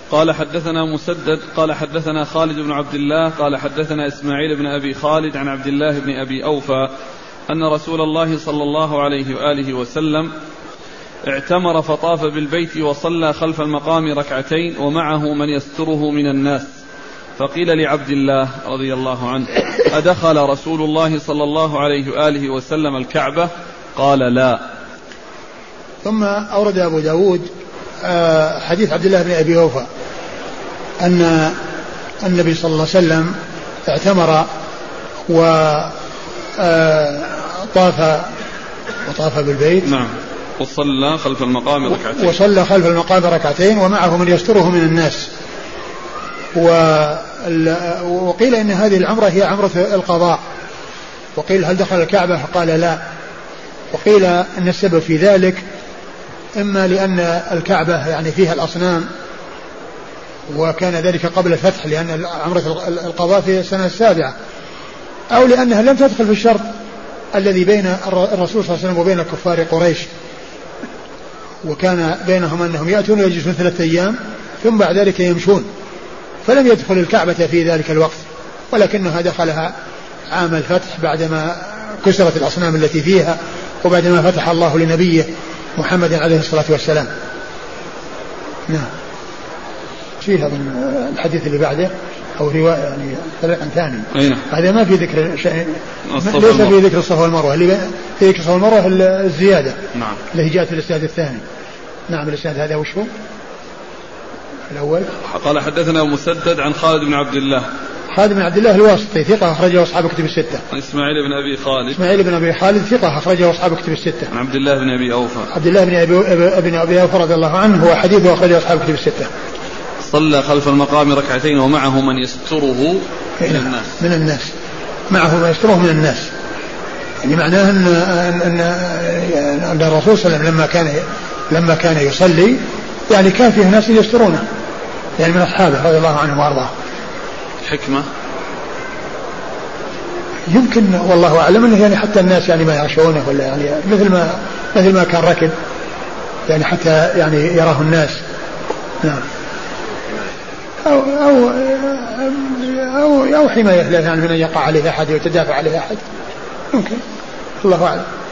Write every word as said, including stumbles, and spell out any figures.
قال حدثنا مسدد قال حدثنا خالد بن عبد الله قال حدثنا إسماعيل بن أبي خالد عن عبد الله بن أبي أوفى أن رسول الله صلى الله عليه وآله وسلم اعتمر فطاف بالبيت وصلى خلف المقام ركعتين ومعه من يستره من الناس، فقيل لعبد الله رضي الله عنه: أدخل رسول الله صلى الله عليه وآله وسلم الكعبة؟ قال: لا. ثم أورد أبو داود حديث عبد الله بن أبي أوفى أن النبي صلى الله عليه وسلم اعتمر وطاف وطاف بالبيت. نعم. وصلى خلف المقام ركعتين وصلى خلف المقام ركعتين ومعه من يستره من الناس. وقيل إن هذه العمرة هي عمرة القضاء، وقيل هل دخل الكعبة؟ قال لا. وقيل أن السبب في ذلك إما لأن الكعبة يعني فيها الأصنام وكان ذلك قبل الفتح لأن عمرة القضاء في السنة السابعة، أو لأنها لم تدخل في الشرط الذي بين الرسول صلى الله عليه وسلم وبين كفار قريش، وكان بينهم أنهم يأتون ويجلسون ثلاثة أيام ثم بعد ذلك يمشون، فلم يدخل الكعبة في ذلك الوقت، ولكنها دخلها عام الفتح بعدما كسرت الأصنام التي فيها وبعدما فتح الله لنبيه محمد عليه الصلاة والسلام. نعم. فيها الحديث اللي بعده أو رواية يعني طريقا ثاني. هذا ما في ذكر شيء، ليس في ذكر الصفا والمروة، اللي في ذكر الصفا والمروة الزيادة. نعم. اللي جاءت في الإسناد الثاني. نعم. الإسناد هذا وش هو؟ الأول قال حدثنا مسدد عن خالد بن عبد الله. خالد بن عبد الله الواسطي ثقة أخرجه أصحاب كتب الستة. إسماعيل بن أبي خالد. إسماعيل بن أبي خالد ثقة أخرجه أصحاب كتب الستة. عن عبد الله بن أبي أوفى. عبد الله بن أبي ابن أبي أوفى رضي الله عنه هو حديثه أخرجه أصحاب كتب الستة. صلى خلف المقام ركعتين ومعه من يستره من الناس. من الناس معه من يستره من الناس، يعني معناه أن أن أن الرسول صلى الله عليه وسلم لما كان لما كان يصلي يعني كان فيه ناس يسترونه، يعني من أصحابه رضي الله عنهم وأرضاه. حكمة يمكن والله أعلم أنه يعني حتى الناس يعني ما يعشونه ولا يعني مثل ما مثل ما كان ركب يعني حتى يعني يراه الناس. نعم. أو أو أو, أو حماية له يعني من أن يقع عليه أحد ويتدافع عليه أحد، ممكن، الله أعلم.